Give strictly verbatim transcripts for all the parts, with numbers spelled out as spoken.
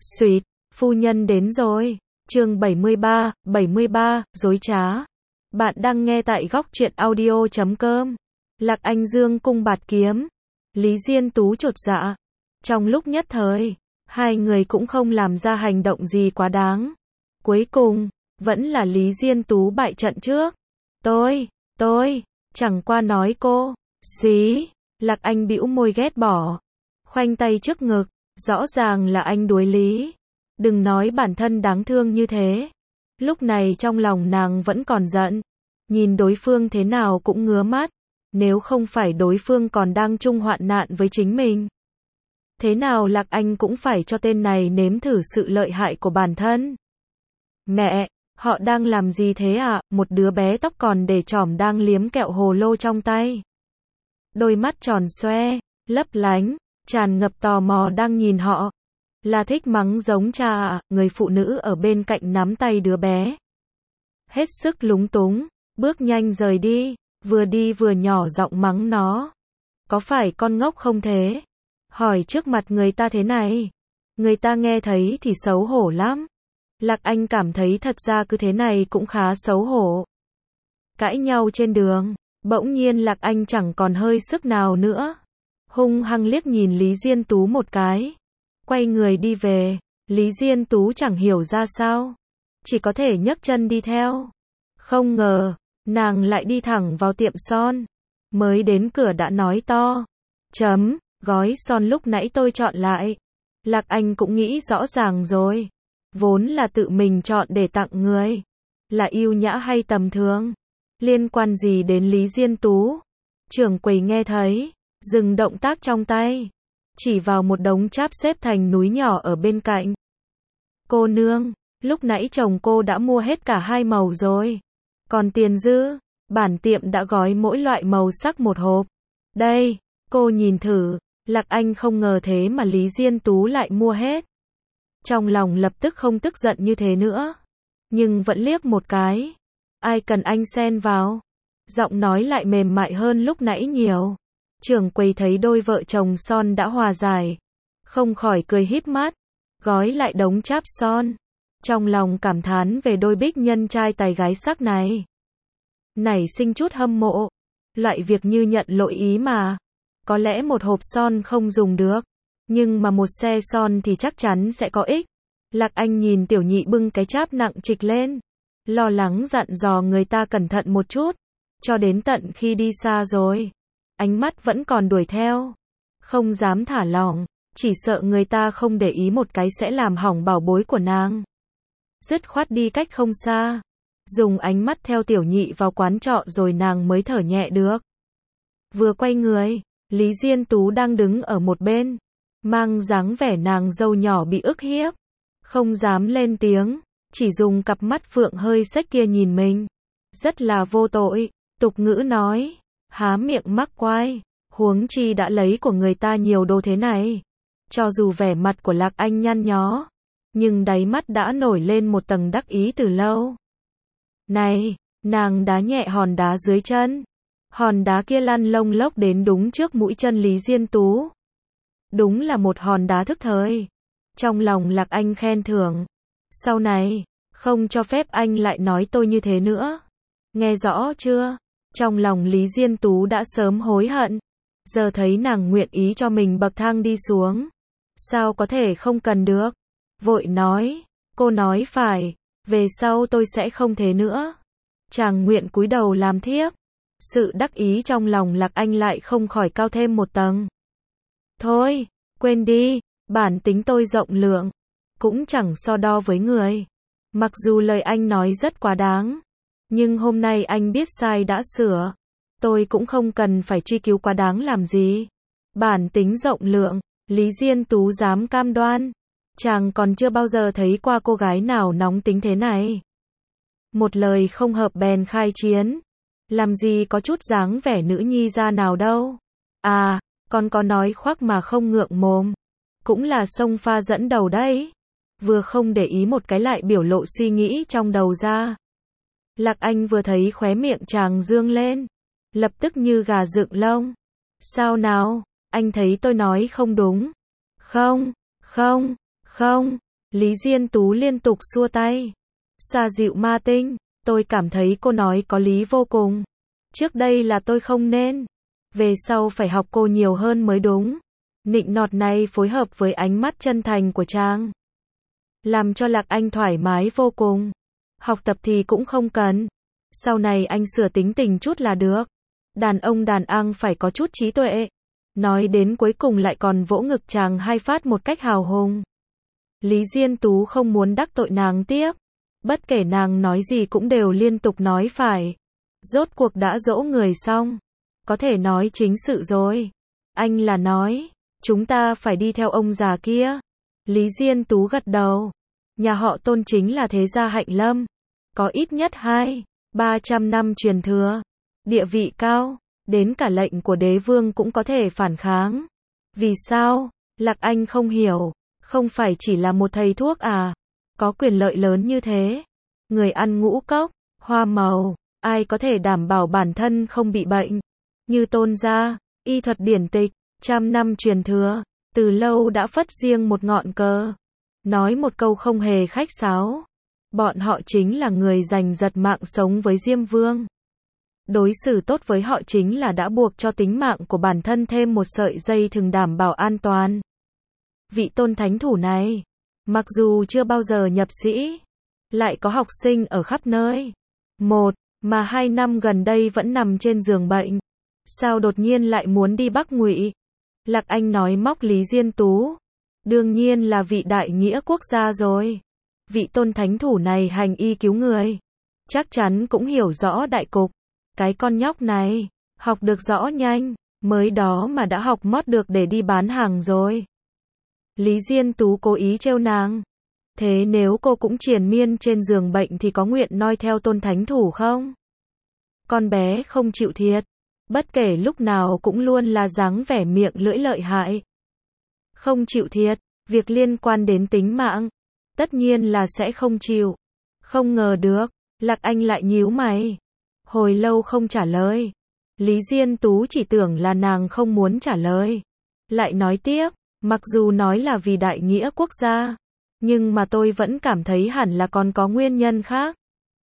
Xuyệt, phu nhân đến rồi. Chương bảy mươi ba, bảy mươi ba, dối trá. Bạn đang nghe tại góc truyện audio chấm com. Lạc Anh Dương cung bạt kiếm. Lý Diên Tú chột dạ. Trong lúc nhất thời, hai người cũng không làm ra hành động gì quá đáng. Cuối cùng, vẫn là Lý Diên Tú bại trận trước. Tôi, tôi, chẳng qua nói cô. Xí, Lạc Anh bĩu môi ghét bỏ. Khoanh tay trước ngực, rõ ràng là anh đuối lý. Đừng nói bản thân đáng thương như thế. Lúc này trong lòng nàng vẫn còn giận. Nhìn đối phương thế nào cũng ngứa mắt. Nếu không phải đối phương còn đang chung hoạn nạn với chính mình. Thế nào Lạc Anh cũng phải cho tên này nếm thử sự lợi hại của bản thân. Mẹ, họ đang làm gì thế ạ? À? Một đứa bé tóc còn để trỏm đang liếm kẹo hồ lô trong tay. Đôi mắt tròn xoe, lấp lánh, tràn ngập tò mò đang nhìn họ. Là thích mắng giống cha ạ? Người phụ nữ ở bên cạnh nắm tay đứa bé. Hết sức lúng túng, bước nhanh rời đi, vừa đi vừa nhỏ giọng mắng nó. Có phải con ngốc không thế? Hỏi trước mặt người ta thế này. Người ta nghe thấy thì xấu hổ lắm. Lạc Anh cảm thấy thật ra cứ thế này cũng khá xấu hổ. Cãi nhau trên đường, bỗng nhiên Lạc Anh chẳng còn hơi sức nào nữa. Hung hăng liếc nhìn Lý Diên Tú một cái. Quay người đi về, Lý Diên Tú chẳng hiểu ra sao. Chỉ có thể nhấc chân đi theo. Không ngờ, nàng lại đi thẳng vào tiệm son. Mới đến cửa đã nói to. Chấm, gói son lúc nãy tôi chọn lại. Lạc Anh cũng nghĩ rõ ràng rồi. Vốn là tự mình chọn để tặng người. Là yêu nhã hay tầm thường? Liên quan gì đến Lý Diên Tú? Trưởng quầy nghe thấy, dừng động tác trong tay. Chỉ vào một đống cháp xếp thành núi nhỏ ở bên cạnh. Cô nương, lúc nãy chồng cô đã mua hết cả hai màu rồi. Còn tiền dư, bản tiệm đã gói mỗi loại màu sắc một hộp. Đây, cô nhìn thử. Lạc Anh không ngờ thế mà Lý Diên Tú lại mua hết. Trong lòng lập tức không tức giận như thế nữa. Nhưng vẫn liếc một cái. Ai cần anh xen vào. Giọng nói lại mềm mại hơn lúc nãy nhiều. Trưởng quầy thấy đôi vợ chồng son đã hòa giải. Không khỏi cười híp mắt. Gói lại đống cháp son. Trong lòng cảm thán về đôi bích nhân trai tài gái sắc này. Nảy sinh chút hâm mộ. Loại việc như nhận lỗi ý mà. Có lẽ một hộp son không dùng được. Nhưng mà một xe son thì chắc chắn sẽ có ích. Lạc Anh nhìn tiểu nhị bưng cái cháp nặng trịch lên. Lo lắng dặn dò người ta cẩn thận một chút. Cho đến tận khi đi xa rồi. Ánh mắt vẫn còn đuổi theo. Không dám thả lỏng. Chỉ sợ người ta không để ý một cái sẽ làm hỏng bảo bối của nàng. Dứt khoát đi cách không xa. Dùng ánh mắt theo tiểu nhị vào quán trọ rồi nàng mới thở nhẹ được. Vừa quay người, Lý Diên Tú đang đứng ở một bên. Mang dáng vẻ nàng dâu nhỏ bị ức hiếp. Không dám lên tiếng. Chỉ dùng cặp mắt phượng hơi xếch kia nhìn mình. Rất là vô tội. Tục ngữ nói. Há miệng mắc quai. Huống chi đã lấy của người ta nhiều đồ thế này. Cho dù vẻ mặt của Lạc Anh nhăn nhó. Nhưng đáy mắt đã nổi lên một tầng đắc ý từ lâu. Này, nàng đá nhẹ hòn đá dưới chân. Hòn đá kia lăn lông lốc đến đúng trước mũi chân Lý Diên Tú. Đúng là một hòn đá thức thời. Trong lòng Lạc Anh khen thưởng. Sau này, không cho phép anh lại nói tôi như thế nữa. Nghe rõ chưa? Trong lòng Lý Diên Tú đã sớm hối hận. Giờ thấy nàng nguyện ý cho mình bậc thang đi xuống. Sao có thể không cần được? Vội nói. Cô nói phải. Về sau tôi sẽ không thế nữa. Chàng nguyện cúi đầu làm thiếp. Sự đắc ý trong lòng Lạc Anh lại không khỏi cao thêm một tầng. Thôi, quên đi. Bản tính tôi rộng lượng. Cũng chẳng so đo với người. Mặc dù lời anh nói rất quá đáng. Nhưng hôm nay anh biết sai đã sửa. Tôi cũng không cần phải truy cứu quá đáng làm gì. Bản tính rộng lượng. Lý Diên Tú dám cam đoan. Chàng còn chưa bao giờ thấy qua cô gái nào nóng tính thế này. Một lời không hợp bèn khai chiến. Làm gì có chút dáng vẻ nữ nhi ra nào đâu. À, con có nói khoác mà không ngượng mồm. Cũng là xông pha dẫn đầu đấy. Vừa không để ý một cái lại biểu lộ suy nghĩ trong đầu ra. Lạc Anh vừa thấy khóe miệng chàng dương lên. Lập tức như gà dựng lông. Sao nào, anh thấy tôi nói không đúng. Không, không, không, Lý Diên Tú liên tục xua tay. Xoa dịu ma tinh, tôi cảm thấy cô nói có lý vô cùng. Trước đây là tôi không nên. Về sau phải học cô nhiều hơn mới đúng. Nịnh nọt này phối hợp với ánh mắt chân thành của Trang, làm cho Lạc Anh thoải mái vô cùng. Học tập thì cũng không cần. Sau này anh sửa tính tình chút là được. Đàn ông đàn anh phải có chút trí tuệ. Nói đến cuối cùng lại còn vỗ ngực Chàng hai phát một cách hào hùng. Lý Diên Tú không muốn đắc tội nàng tiếp. Bất kể nàng nói gì cũng đều liên tục nói phải. Rốt cuộc đã dỗ người xong. Có thể nói chính sự rồi. Anh là nói, chúng ta phải đi theo ông già kia. Lý Diên Tú gật đầu. Nhà họ Tôn chính là thế gia hạnh lâm. Có ít nhất hai, ba trăm năm truyền thừa. Địa vị cao. Đến cả lệnh của đế vương cũng có thể phản kháng. Vì sao? Lạc Anh không hiểu. Không phải chỉ là một thầy thuốc à? Có quyền lợi lớn như thế. Người ăn ngũ cốc, hoa màu. Ai có thể đảm bảo bản thân không bị bệnh? Như Tôn gia, y thuật điển tịch, trăm năm truyền thừa, từ lâu đã phất riêng một ngọn cờ. Nói một câu không hề khách sáo. Bọn họ chính là người giành giật mạng sống với Diêm Vương. Đối xử tốt với họ chính là đã buộc cho tính mạng của bản thân thêm một sợi dây thừng đảm bảo an toàn. Vị Tôn thánh thủ này, mặc dù chưa bao giờ nhập sĩ, lại có học sinh ở khắp nơi. Một, mà hai năm gần đây vẫn nằm trên giường bệnh. Sao đột nhiên lại muốn đi Bắc Ngụy? Lạc Anh nói móc Lý Diên Tú. Đương nhiên là vị đại nghĩa quốc gia rồi. Vị Tôn thánh thủ này hành y cứu người. Chắc chắn cũng hiểu rõ đại cục. Cái con nhóc này, học được rõ nhanh, mới đó mà đã học mót được để đi bán hàng rồi. Lý Diên Tú cố ý trêu nàng. Thế nếu cô cũng triền miên trên giường bệnh thì có nguyện noi theo Tôn thánh thủ không? Con bé không chịu thiệt. Bất kể lúc nào cũng luôn là dáng vẻ miệng lưỡi lợi hại. Không chịu thiệt, việc liên quan đến tính mạng, tất nhiên là sẽ không chịu. Không ngờ được, Lạc Anh lại nhíu mày. Hồi lâu không trả lời. Lý Diên Tú chỉ tưởng là nàng không muốn trả lời. Lại nói tiếp, mặc dù nói là vì đại nghĩa quốc gia, nhưng mà tôi vẫn cảm thấy hẳn là còn có nguyên nhân khác.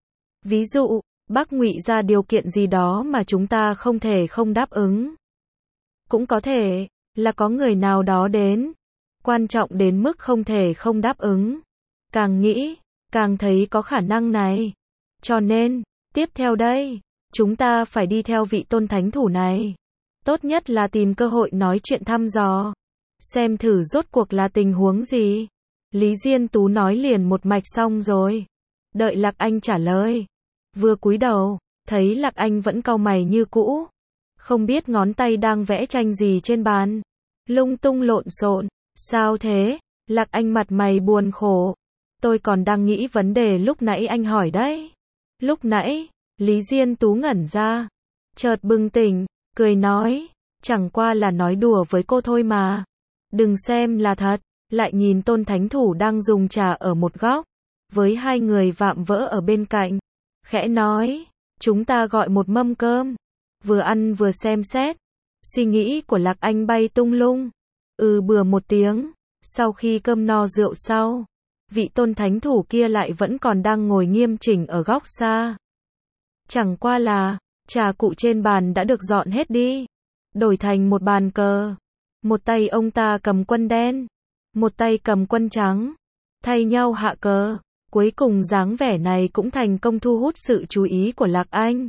Ví dụ, Bắc Ngụy ra điều kiện gì đó mà chúng ta không thể không đáp ứng. Cũng có thể là có người nào đó đến, quan trọng đến mức không thể không đáp ứng. Càng nghĩ, càng thấy có khả năng này. Cho nên, tiếp theo đây, chúng ta phải đi theo vị Tôn thánh thủ này. Tốt nhất là tìm cơ hội nói chuyện thăm dò. Xem thử rốt cuộc là tình huống gì. Lý Diên Tú nói liền một mạch xong rồi. Đợi Lạc Anh trả lời. Vừa cúi đầu, thấy Lạc Anh vẫn cau mày như cũ. Không biết ngón tay đang vẽ tranh gì trên bàn. Lung tung lộn xộn. Sao thế? Lạc Anh mặt mày buồn khổ. Tôi còn đang nghĩ vấn đề lúc nãy anh hỏi đấy. Lúc nãy, Lý Diên Tú ngẩn ra. Chợt bừng tỉnh, cười nói. Chẳng qua là nói đùa với cô thôi mà. Đừng xem là thật. Lại nhìn Tôn thánh thủ đang dùng trà ở một góc. Với hai người vạm vỡ ở bên cạnh. Khẽ nói, chúng ta gọi một mâm cơm. Vừa ăn vừa xem xét. Suy nghĩ của Lạc Anh bay tung lung. Ừ bừa một tiếng. Sau khi cơm no rượu sau, vị Tôn thánh thủ kia lại vẫn còn đang ngồi nghiêm chỉnh ở góc xa. Chẳng qua là, trà cụ trên bàn đã được dọn hết đi. Đổi thành một bàn cờ. Một tay ông ta cầm quân đen. Một tay cầm quân trắng. Thay nhau hạ cờ. Cuối cùng dáng vẻ này cũng thành công thu hút sự chú ý của Lạc Anh.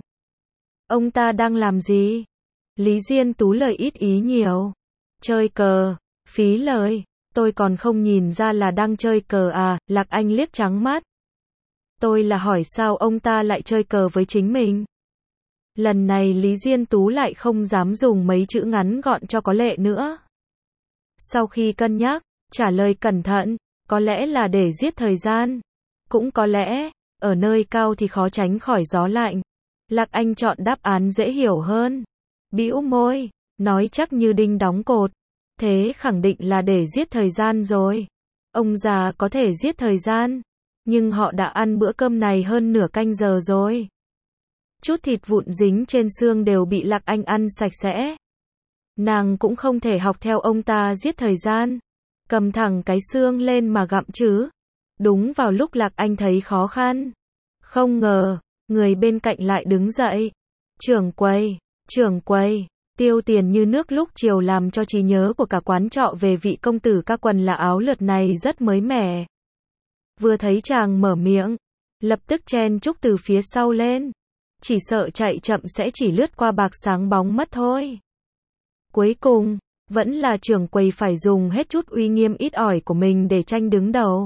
Ông ta đang làm gì? Lý Diên Tú lời ít ý nhiều. Chơi cờ. Phí lời. Tôi còn không nhìn ra là đang chơi cờ à, Lạc Anh liếc trắng mắt. Tôi là hỏi sao ông ta lại chơi cờ với chính mình. Lần này Lý Diên Tú lại không dám dùng mấy chữ ngắn gọn cho có lệ nữa. Sau khi cân nhắc, trả lời cẩn thận, có lẽ là để giết thời gian. Cũng có lẽ, ở nơi cao thì khó tránh khỏi gió lạnh. Lạc Anh chọn đáp án dễ hiểu hơn. Bĩu môi, nói chắc như đinh đóng cột. Thế khẳng định là để giết thời gian rồi. Ông già có thể giết thời gian, nhưng họ đã ăn bữa cơm này hơn nửa canh giờ rồi. Chút thịt vụn dính trên xương đều bị Lạc Anh ăn sạch sẽ. Nàng cũng không thể học theo ông ta giết thời gian. Cầm thẳng cái xương lên mà gặm chứ. Đúng vào lúc Lạc Anh thấy khó khăn. Không ngờ, người bên cạnh lại đứng dậy. Trưởng quầy, trưởng quầy, tiêu tiền như nước lúc chiều làm cho trí nhớ của cả quán trọ về vị công tử ca quần là áo lượt này rất mới mẻ. Vừa thấy chàng mở miệng, lập tức chen chúc từ phía sau lên. Chỉ sợ chạy chậm sẽ chỉ lướt qua bạc sáng bóng mất thôi. Cuối cùng, vẫn là trưởng quầy phải dùng hết chút uy nghiêm ít ỏi của mình để tranh đứng đầu.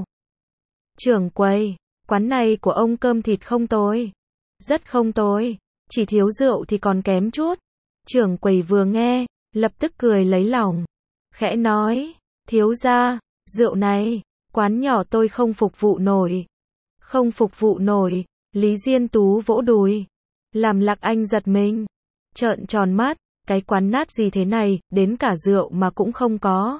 Trưởng quầy, quán này của ông cơm thịt không tồi. Rất không tồi, chỉ thiếu rượu thì còn kém chút. Trưởng quầy vừa nghe, lập tức cười lấy lòng. Khẽ nói, thiếu gia, rượu này, quán nhỏ tôi không phục vụ nổi. Không phục vụ nổi, Lý Diên Tú vỗ đùi. Làm Lạc Anh giật mình. Trợn tròn mắt, cái quán nát gì thế này, đến cả rượu mà cũng không có.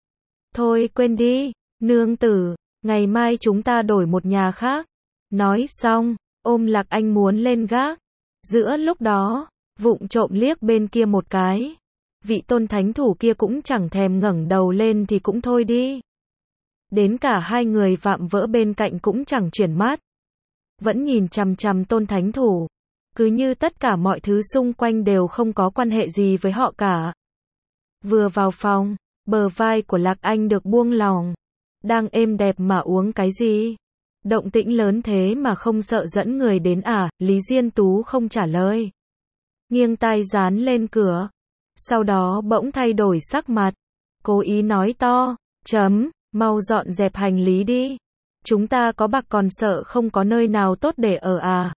Thôi quên đi, nương tử, ngày mai chúng ta đổi một nhà khác. Nói xong, ôm Lạc Anh muốn lên gác. Giữa lúc đó, vụng trộm liếc bên kia một cái. Vị tôn thánh thủ kia cũng chẳng thèm ngẩng đầu lên thì cũng thôi đi. Đến cả hai người vạm vỡ bên cạnh cũng chẳng chuyển mắt. Vẫn nhìn chằm chằm tôn thánh thủ. Cứ như tất cả mọi thứ xung quanh đều không có quan hệ gì với họ cả. Vừa vào phòng, bờ vai của Lạc Anh được buông lỏng. Đang êm đẹp mà uống cái gì? Động tĩnh lớn thế mà không sợ dẫn người đến à? Lý Diên Tú không trả lời. Nghiêng tai dán lên cửa. Sau đó bỗng thay đổi sắc mặt. Cố ý nói to, chấm, mau dọn dẹp hành lý đi. Chúng ta có bạc còn sợ không có nơi nào tốt để ở à?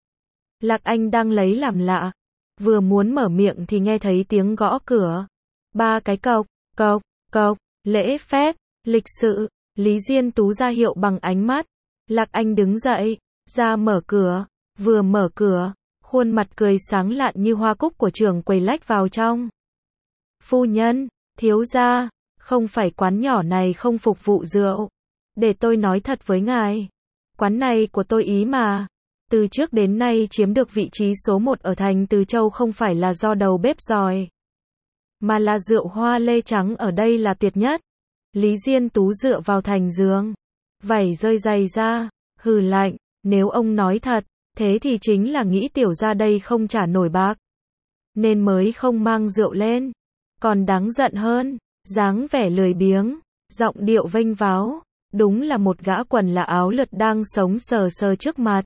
Lạc Anh đang lấy làm lạ. Vừa muốn mở miệng thì nghe thấy tiếng gõ cửa. Ba cái cộc, cộc, cộc, lễ phép, lịch sự. Lý Diên Tú ra hiệu bằng ánh mắt. Lạc Anh đứng dậy, ra mở cửa. Vừa mở cửa, khuôn mặt cười sáng lạn như hoa cúc của trưởng quầy lách vào trong. Phu nhân, thiếu gia, không phải quán nhỏ này không phục vụ rượu. Để tôi nói thật với ngài. Quán này của tôi ý mà. Từ trước đến nay chiếm được vị trí số một ở thành Từ Châu không phải là do đầu bếp giỏi. Mà là rượu hoa lê trắng ở đây là tuyệt nhất. Lý Diên Tú dựa vào thành giường. Vảy rơi giày ra, hừ lạnh, nếu ông nói thật, thế thì chính là nghĩ tiểu ra đây không trả nổi bạc. Nên mới không mang rượu lên. Còn đáng giận hơn, dáng vẻ lười biếng, giọng điệu vênh váo, đúng là một gã quần là áo lượt đang sống sờ sờ trước mặt.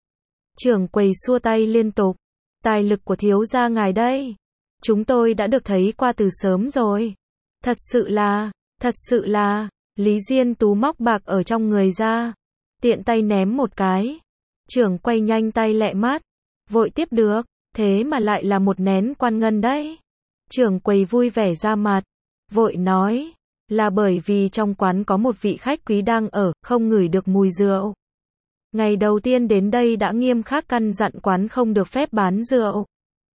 Trưởng quầy xua tay liên tục. Tài lực của thiếu gia ngài đây. Chúng tôi đã được thấy qua từ sớm rồi. Thật sự là, thật sự là, Lý Diên Tú móc bạc ở trong người ra. Tiện tay ném một cái. Trưởng quầy nhanh tay lẹ mắt. Vội tiếp được, thế mà lại là một nén quan ngân đấy. Trưởng quầy vui vẻ ra mặt. Vội nói, là bởi vì trong quán có một vị khách quý đang ở, không ngửi được mùi rượu. Ngày đầu tiên đến đây đã nghiêm khắc căn dặn quán không được phép bán rượu.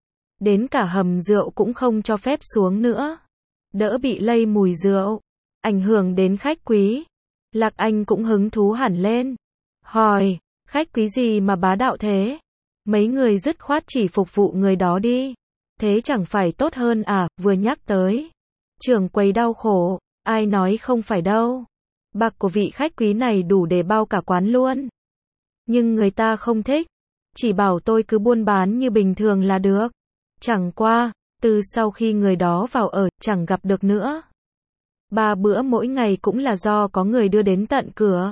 Đến cả hầm rượu cũng không cho phép xuống nữa. Đỡ bị lây mùi rượu, ảnh hưởng đến khách quý. Lạc Anh cũng hứng thú hẳn lên. Hỏi, khách quý gì mà bá đạo thế? Mấy người dứt khoát chỉ phục vụ người đó đi. Thế chẳng phải tốt hơn à? Vừa nhắc tới. Trưởng quầy đau khổ, ai nói không phải đâu. Bạc của vị khách quý này đủ để bao cả quán luôn. Nhưng người ta không thích. Chỉ bảo tôi cứ buôn bán như bình thường là được. Chẳng qua, từ sau khi người đó vào ở, chẳng gặp được nữa. Ba bữa mỗi ngày cũng là do có người đưa đến tận cửa.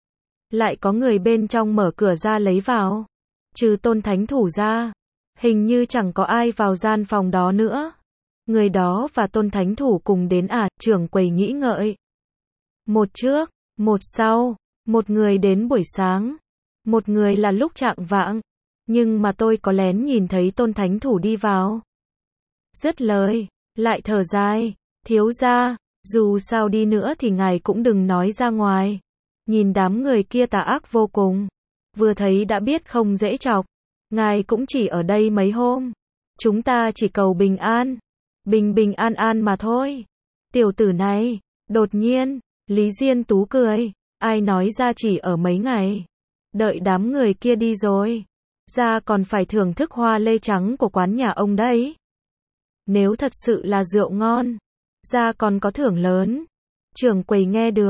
Lại có người bên trong mở cửa ra lấy vào. Trừ tôn thánh thủ ra, hình như chẳng có ai vào gian phòng đó nữa. Người đó và tôn thánh thủ cùng đến à? Trưởng quầy nghĩ ngợi. Một trước, một sau, một người đến buổi sáng. Một người là lúc chạng vạng. Nhưng mà tôi có lén nhìn thấy tôn thánh thủ đi vào. Dứt lời, lại thở dài. Thiếu gia, dù sao đi nữa thì ngài cũng đừng nói ra ngoài. Nhìn đám người kia tà ác vô cùng. Vừa thấy đã biết không dễ chọc. Ngài cũng chỉ ở đây mấy hôm. Chúng ta chỉ cầu bình an. Bình bình an an mà thôi. Tiểu tử này, đột nhiên, Lý Diên Tú cười. Ai nói ra chỉ ở mấy ngày. Đợi đám người kia đi rồi. Ra còn phải thưởng thức hoa lê trắng của quán nhà ông đấy. Nếu thật sự là rượu ngon. Ra còn có thưởng lớn. Trưởng quầy nghe được.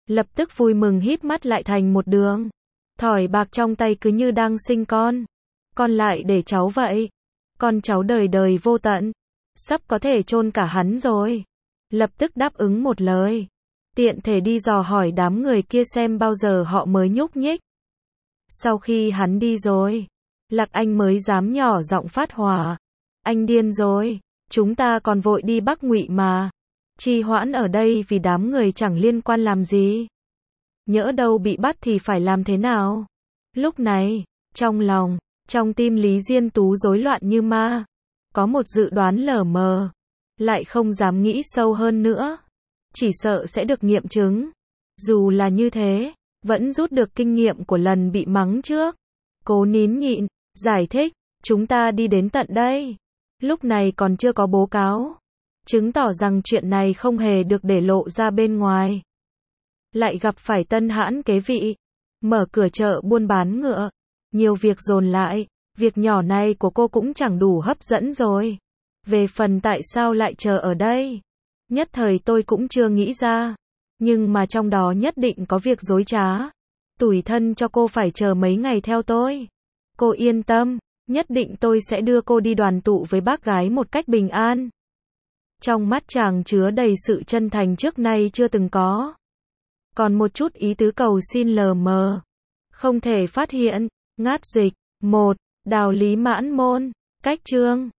Lập tức vui mừng híp mắt lại thành một đường. Thỏi bạc trong tay cứ như đang sinh con. Con lại để cháu vậy. Con cháu đời đời vô tận. Sắp có thể chôn cả hắn rồi. Lập tức đáp ứng một lời. Tiện thể đi dò hỏi đám người kia xem bao giờ họ mới nhúc nhích. Sau khi hắn đi rồi, Lạc Anh mới dám nhỏ giọng phát hỏa. Anh điên rồi, chúng ta còn vội đi Bắc Ngụy mà. Trì hoãn ở đây vì đám người chẳng liên quan làm gì. Nhỡ đâu bị bắt thì phải làm thế nào? Lúc này, trong lòng, trong tim Lý Diên Tú rối loạn như ma. Có một dự đoán lờ mờ. Lại không dám nghĩ sâu hơn nữa. Chỉ sợ sẽ được nghiệm chứng. Dù là như thế, vẫn rút được kinh nghiệm của lần bị mắng trước. Cố nín nhịn, giải thích, chúng ta đi đến tận đây. Lúc này còn chưa có báo cáo. Chứng tỏ rằng chuyện này không hề được để lộ ra bên ngoài. Lại gặp phải tân hãn kế vị. Mở cửa chợ buôn bán ngựa. Nhiều việc dồn lại. Việc nhỏ này của cô cũng chẳng đủ hấp dẫn rồi. Về phần tại sao lại chờ ở đây? Nhất thời tôi cũng chưa nghĩ ra. Nhưng mà trong đó nhất định có việc dối trá. Tủi thân cho cô phải chờ mấy ngày theo tôi. Cô yên tâm, nhất định tôi sẽ đưa cô đi đoàn tụ với bác gái một cách bình an. Trong mắt chàng chứa đầy sự chân thành trước nay chưa từng có. Còn một chút ý tứ cầu xin lờ mờ. Không thể phát hiện. Ngát dịch. một. Đào lý mãn môn. Cách chương.